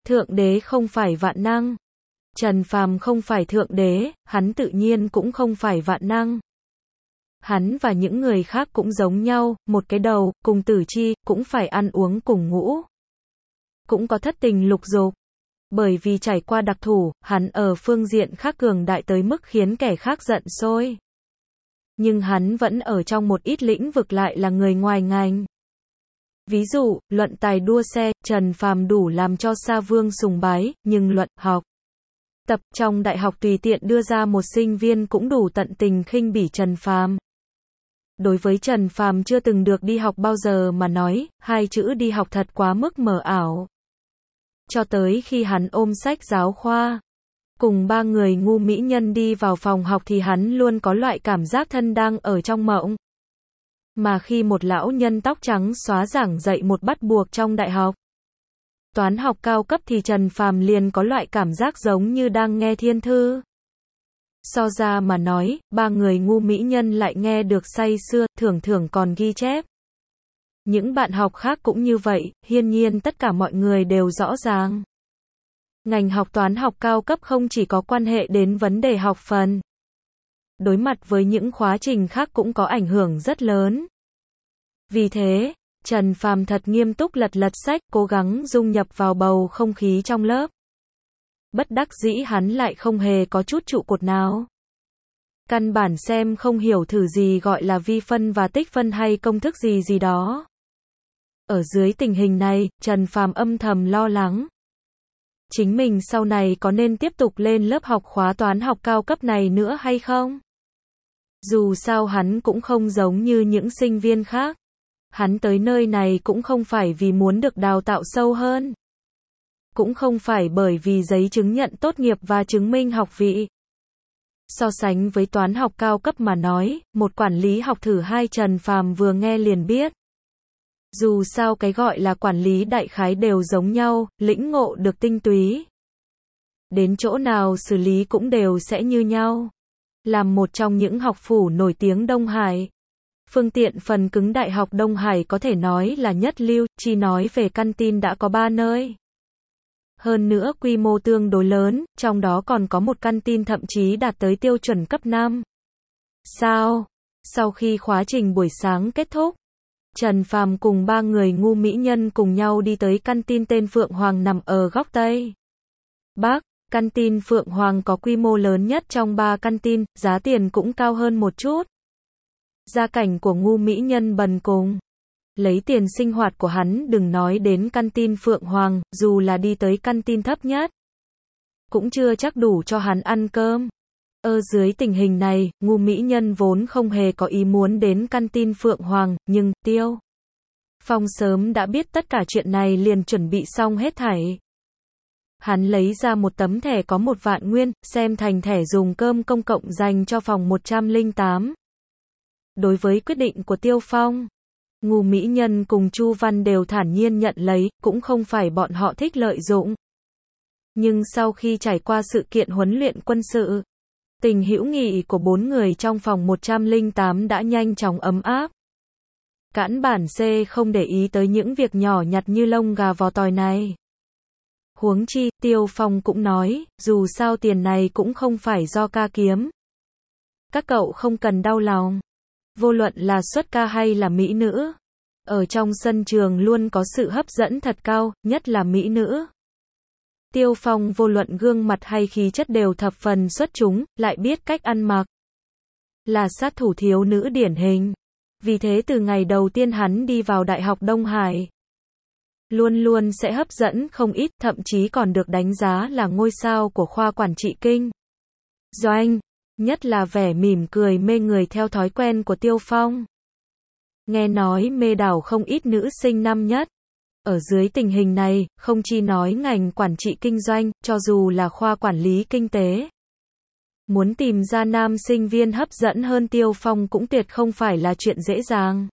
Thượng đế không phải vạn năng. Trần Phàm không phải thượng đế, hắn tự nhiên cũng không phải vạn năng. Hắn và những người khác cũng giống nhau, một cái đầu, cùng tử chi, cũng phải ăn uống cùng ngủ. Cũng có thất tình lục dục. Bởi vì trải qua đặc thù, hắn ở phương diện khác cường đại tới mức khiến kẻ khác giận sôi. Nhưng hắn vẫn ở trong một ít lĩnh vực lại là người ngoài ngành. Ví dụ, luận tài đua xe, Trần Phàm đủ làm cho Sa Vương sùng bái, nhưng luận học tập trong đại học tùy tiện đưa ra một sinh viên cũng đủ tận tình khinh bỉ Trần Phàm. Đối với Trần Phàm chưa từng được đi học bao giờ mà nói, hai chữ đi học thật quá mức mờ ảo. Cho tới khi hắn ôm sách giáo khoa, cùng ba người ngu mỹ nhân đi vào phòng học thì hắn luôn có loại cảm giác thân đang ở trong mộng. Mà khi một lão nhân tóc trắng xóa giảng dạy một bắt buộc trong đại học toán học cao cấp thì Trần Phàm liền có loại cảm giác giống như đang nghe thiên thư. So ra mà nói, ba người ngu mỹ nhân lại nghe được say sưa, thường còn ghi chép. Những bạn học khác cũng như vậy, hiển nhiên tất cả mọi người đều rõ ràng. Ngành học toán học cao cấp không chỉ có quan hệ đến vấn đề học phần. Đối mặt với những khóa trình khác cũng có ảnh hưởng rất lớn. Vì thế, Trần Phàm thật nghiêm túc lật sách, cố gắng dung nhập vào bầu không khí trong lớp. Bất đắc dĩ hắn lại không hề có chút trụ cột nào. Căn bản xem không hiểu thử gì gọi là vi phân và tích phân hay công thức gì đó. Ở dưới tình hình này, Trần Phàm âm thầm lo lắng. Chính mình sau này có nên tiếp tục lên lớp học khóa toán học cao cấp này nữa hay không? Dù sao hắn cũng không giống như những sinh viên khác. Hắn tới nơi này cũng không phải vì muốn được đào tạo sâu hơn. Cũng không phải bởi vì giấy chứng nhận tốt nghiệp và chứng minh học vị. So sánh với toán học cao cấp mà nói, một quản lý học thử 2 Trần Phàm vừa nghe liền biết. Dù sao cái gọi là quản lý đại khái đều giống nhau, lĩnh ngộ được tinh túy. Đến chỗ nào xử lý cũng đều sẽ như nhau. Làm một trong những học phủ nổi tiếng Đông Hải. Phương tiện phần cứng Đại học Đông Hải có thể nói là nhất lưu, chỉ nói về căn tin đã có 3 nơi. Hơn nữa quy mô tương đối lớn, trong đó còn có một căn tin thậm chí đạt tới tiêu chuẩn cấp 5. Sau khi khóa trình buổi sáng kết thúc, Trần Phàm cùng ba người ngu mỹ nhân cùng nhau đi tới căn tin tên Phượng Hoàng nằm ở góc Tây Bắc. Căn tin Phượng Hoàng có quy mô lớn nhất trong 3 căn tin, giá tiền cũng cao hơn một chút. Gia cảnh của ngu mỹ nhân bần cùng. Lấy tiền sinh hoạt của hắn đừng nói đến căn tin Phượng Hoàng, dù là đi tới căn tin thấp nhất, cũng chưa chắc đủ cho hắn ăn cơm. Ở dưới tình hình này, ngu mỹ nhân vốn không hề có ý muốn đến căn tin Phượng Hoàng, nhưng Tiêu Phong sớm đã biết tất cả chuyện này liền chuẩn bị xong hết thảy. Hắn lấy ra một tấm thẻ có 1 vạn nguyên, xem thành thẻ dùng cơm công cộng dành cho phòng 108. Đối với quyết định của Tiêu Phong, ngu mỹ nhân cùng Chu Văn đều thản nhiên nhận lấy, cũng không phải bọn họ thích lợi dụng. Nhưng sau khi trải qua sự kiện huấn luyện quân sự, tình hữu nghị của 4 người trong phòng 108 đã nhanh chóng ấm áp. Cãn bản C không để ý tới những việc nhỏ nhặt như lông gà vó tỏi này. Huống chi, Tiêu Phong cũng nói, dù sao tiền này cũng không phải do ca kiếm. Các cậu không cần đau lòng. Vô luận là xuất ca hay là mỹ nữ, ở trong sân trường luôn có sự hấp dẫn thật cao, nhất là mỹ nữ. Tiêu Phong vô luận gương mặt hay khí chất đều thập phần xuất chúng, lại biết cách ăn mặc. Là sát thủ thiếu nữ điển hình. Vì thế từ ngày đầu tiên hắn đi vào Đại học Đông Hải, luôn luôn sẽ hấp dẫn không ít, thậm chí còn được đánh giá là ngôi sao của khoa quản trị kinh doanh. Nhất là vẻ mỉm cười mê người theo thói quen của Tiêu Phong. Nghe nói mê đảo không ít nữ sinh năm nhất. Ở dưới tình hình này, không chỉ nói ngành quản trị kinh doanh, cho dù là khoa quản lý kinh tế, muốn tìm ra nam sinh viên hấp dẫn hơn Tiêu Phong cũng tuyệt không phải là chuyện dễ dàng.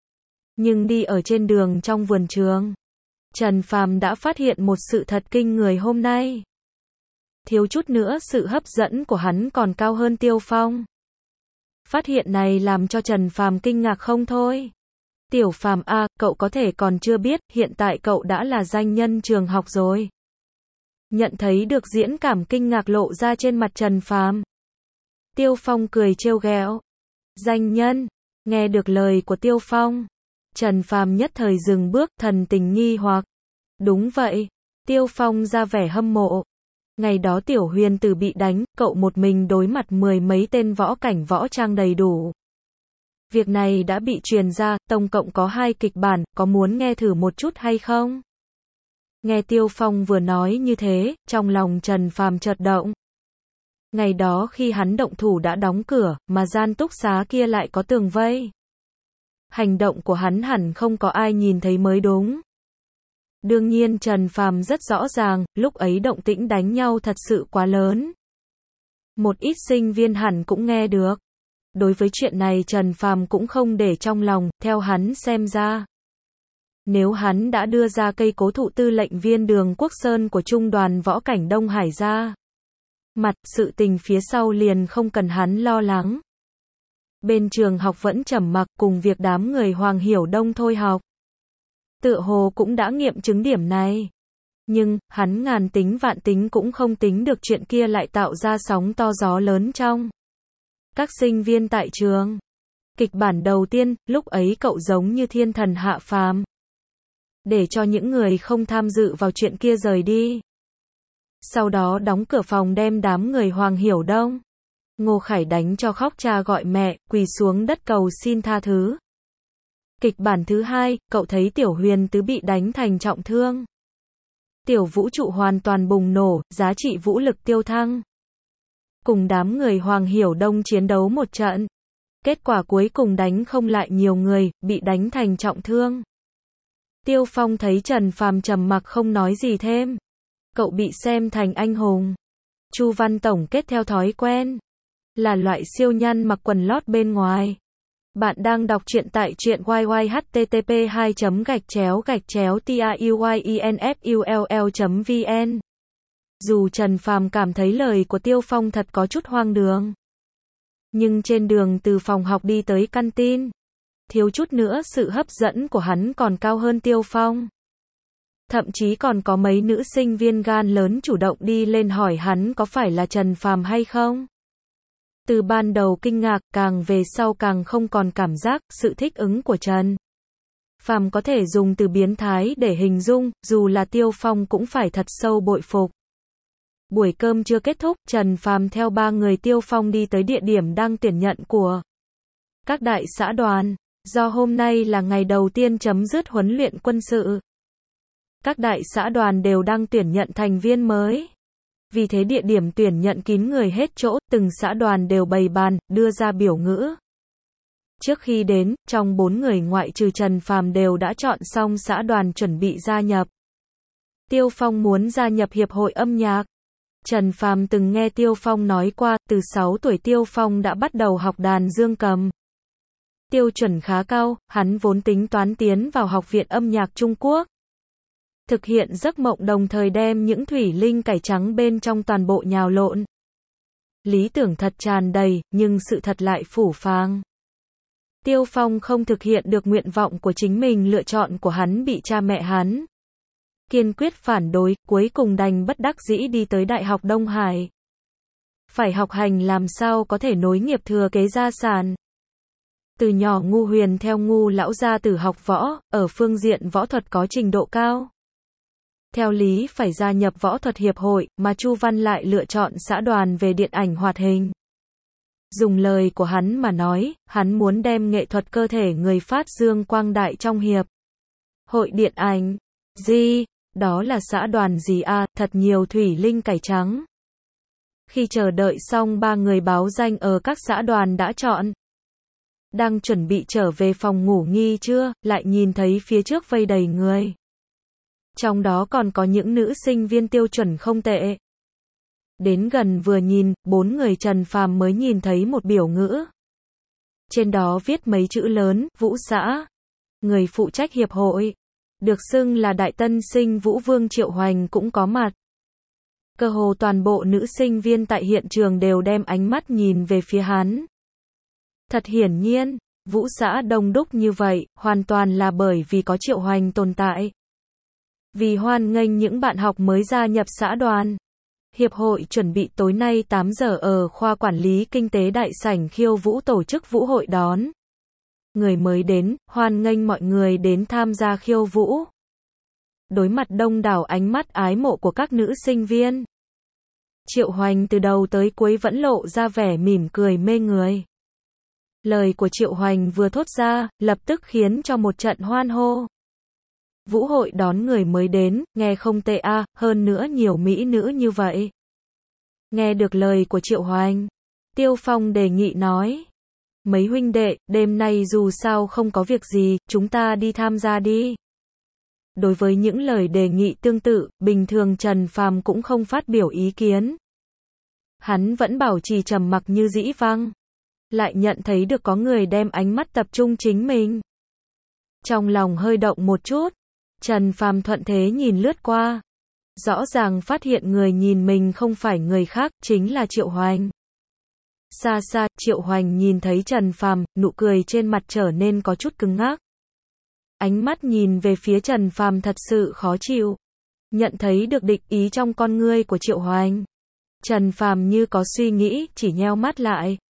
Nhưng đi ở trên đường trong vườn trường, Trần Phàm đã phát hiện một sự thật kinh người hôm nay. Thiếu chút nữa sự hấp dẫn của hắn còn cao hơn Tiêu Phong. Phát hiện này làm cho Trần Phàm kinh ngạc không thôi. Tiểu Phàm a, cậu có thể còn chưa biết, hiện tại cậu đã là danh nhân trường học rồi. Nhận thấy được diễn cảm kinh ngạc lộ ra trên mặt Trần Phàm. Tiêu Phong cười trêu ghẹo. Danh nhân. Nghe được lời của Tiêu Phong, Trần Phàm nhất thời dừng bước, thần tình nghi hoặc. Đúng vậy. Tiêu Phong ra vẻ hâm mộ. Ngày đó Tiểu Huyền Tử bị đánh, cậu một mình đối mặt mười mấy tên võ cảnh võ trang đầy đủ. Việc này đã bị truyền ra, tổng cộng có 2 kịch bản, có muốn nghe thử một chút hay không? Nghe Tiêu Phong vừa nói như thế, trong lòng Trần Phàm chợt động. Ngày đó khi hắn động thủ đã đóng cửa, mà gian túc xá kia lại có tường vây. Hành động của hắn hẳn không có ai nhìn thấy mới đúng. Đương nhiên Trần Phàm rất rõ ràng, lúc ấy động tĩnh đánh nhau thật sự quá lớn. Một ít sinh viên hẳn cũng nghe được. Đối với chuyện này Trần Phàm cũng không để trong lòng, theo hắn xem ra. Nếu hắn đã đưa ra cây cố thụ tư lệnh viên Đường Quốc Sơn của Trung đoàn Võ cảnh Đông Hải ra mặt, sự tình phía sau liền không cần hắn lo lắng. Bên trường học vẫn trầm mặc, cùng việc đám người Hoàng Hiểu Đông thôi học. Tựa hồ cũng đã nghiệm chứng điểm này. Nhưng, hắn ngàn tính vạn tính cũng không tính được chuyện kia lại tạo ra sóng to gió lớn trong các sinh viên tại trường. Kịch bản đầu tiên, lúc ấy cậu giống như thiên thần hạ phàm. Để cho những người không tham dự vào chuyện kia rời đi. Sau đó đóng cửa phòng đem đám người Hoàng Hiểu Đông, Ngô Khải đánh cho khóc cha gọi mẹ, quỳ xuống đất cầu xin tha thứ. Kịch bản thứ hai, cậu thấy Tiểu Huyền Tứ bị đánh thành trọng thương. Tiểu vũ trụ hoàn toàn bùng nổ, giá trị vũ lực tiêu thăng. Cùng đám người Hoàng Hiểu Đông chiến đấu một trận. Kết quả cuối cùng đánh không lại nhiều người, bị đánh thành trọng thương. Tiêu Phong thấy Trần Phàm trầm mặc không nói gì thêm. Cậu bị xem thành anh hùng. Chu Văn tổng kết theo thói quen. Là loại siêu nhân mặc quần lót bên ngoài. Bạn đang đọc truyện tại truyện YY http://TAUYENFULL.vn. Dù Trần Phàm cảm thấy lời của Tiêu Phong thật có chút hoang đường. Nhưng trên đường từ phòng học đi tới căn tin, thiếu chút nữa sự hấp dẫn của hắn còn cao hơn Tiêu Phong. Thậm chí còn có mấy nữ sinh viên gan lớn chủ động đi lên hỏi hắn có phải là Trần Phàm hay không. Từ ban đầu kinh ngạc, càng về sau càng không còn cảm giác, sự thích ứng của Trần Phàm có thể dùng từ biến thái để hình dung, dù là Tiêu Phong cũng phải thật sâu bội phục. Buổi cơm chưa kết thúc, Trần Phàm theo 3 người Tiêu Phong đi tới địa điểm đang tuyển nhận của các đại xã đoàn. Do hôm nay là ngày đầu tiên chấm dứt huấn luyện quân sự, các đại xã đoàn đều đang tuyển nhận thành viên mới. Vì thế địa điểm tuyển nhận kín người hết chỗ, từng xã đoàn đều bày bàn, đưa ra biểu ngữ. Trước khi đến, trong 4 người ngoại trừ Trần Phàm đều đã chọn xong xã đoàn chuẩn bị gia nhập. Tiêu Phong muốn gia nhập hiệp hội âm nhạc. Trần Phàm từng nghe Tiêu Phong nói qua, từ 6 tuổi Tiêu Phong đã bắt đầu học đàn dương cầm. Tiêu chuẩn khá cao, hắn vốn tính toán tiến vào Học viện âm nhạc Trung Quốc. Thực hiện giấc mộng đồng thời đem những thủy linh cải trắng bên trong toàn bộ nhào lộn. Lý tưởng thật tràn đầy, nhưng sự thật lại phũ phàng. Tiêu Phong không thực hiện được nguyện vọng của chính mình, lựa chọn của hắn bị cha mẹ hắn kiên quyết phản đối, cuối cùng đành bất đắc dĩ đi tới Đại học Đông Hải. Phải học hành làm sao có thể nối nghiệp thừa kế gia sản. Từ nhỏ Ngu Huyền theo Ngu lão gia tử học võ, ở phương diện võ thuật có trình độ cao. Theo lý phải gia nhập võ thuật hiệp hội, mà Chu Văn lại lựa chọn xã đoàn về điện ảnh hoạt hình. Dùng lời của hắn mà nói, hắn muốn đem nghệ thuật cơ thể người phát dương quang đại trong hiệp hội điện ảnh. Gì? Đó là xã đoàn gì à, thật nhiều thủy linh cải trắng. Khi chờ đợi xong 3 người báo danh ở các xã đoàn đã chọn, đang chuẩn bị trở về phòng ngủ nghỉ trưa, lại nhìn thấy phía trước vây đầy người. Trong đó còn có những nữ sinh viên tiêu chuẩn không tệ. Đến gần vừa nhìn, 4 người Trần Phàm mới nhìn thấy một biểu ngữ. Trên đó viết mấy chữ lớn, Vũ xã. Người phụ trách hiệp hội, được xưng là đại tân sinh Vũ Vương Triệu Hoành cũng có mặt. Cơ hồ toàn bộ nữ sinh viên tại hiện trường đều đem ánh mắt nhìn về phía hắn. Thật hiển nhiên, Vũ xã đông đúc như vậy, hoàn toàn là bởi vì có Triệu Hoành tồn tại. Vì hoan nghênh những bạn học mới gia nhập xã đoàn, Hiệp hội chuẩn bị tối nay 8 giờ ở khoa quản lý kinh tế đại sảnh khiêu vũ tổ chức vũ hội đón người mới đến, hoan nghênh mọi người đến tham gia khiêu vũ. Đối mặt đông đảo ánh mắt ái mộ của các nữ sinh viên, Triệu Hoành từ đầu tới cuối vẫn lộ ra vẻ mỉm cười mê người. Lời của Triệu Hoành vừa thốt ra, lập tức khiến cho một trận hoan hô. Vũ hội đón người mới đến, nghe không tệ a, hơn nữa nhiều mỹ nữ như vậy. Nghe được lời của Triệu Hoành, Tiêu Phong đề nghị nói. Mấy huynh đệ, đêm nay dù sao không có việc gì, chúng ta đi tham gia đi. Đối với những lời đề nghị tương tự, bình thường Trần Phàm cũng không phát biểu ý kiến. Hắn vẫn bảo trì trầm mặc như dĩ vãng. Lại nhận thấy được có người đem ánh mắt tập trung chính mình. Trong lòng hơi động một chút, Trần Phàm thuận thế nhìn lướt qua. Rõ ràng phát hiện người nhìn mình không phải người khác, chính là Triệu Hoành. Xa xa, Triệu Hoành nhìn thấy Trần Phàm, nụ cười trên mặt trở nên có chút cứng ngắc. Ánh mắt nhìn về phía Trần Phàm thật sự khó chịu. Nhận thấy được địch ý trong con ngươi của Triệu Hoành, Trần Phàm như có suy nghĩ, chỉ nheo mắt lại.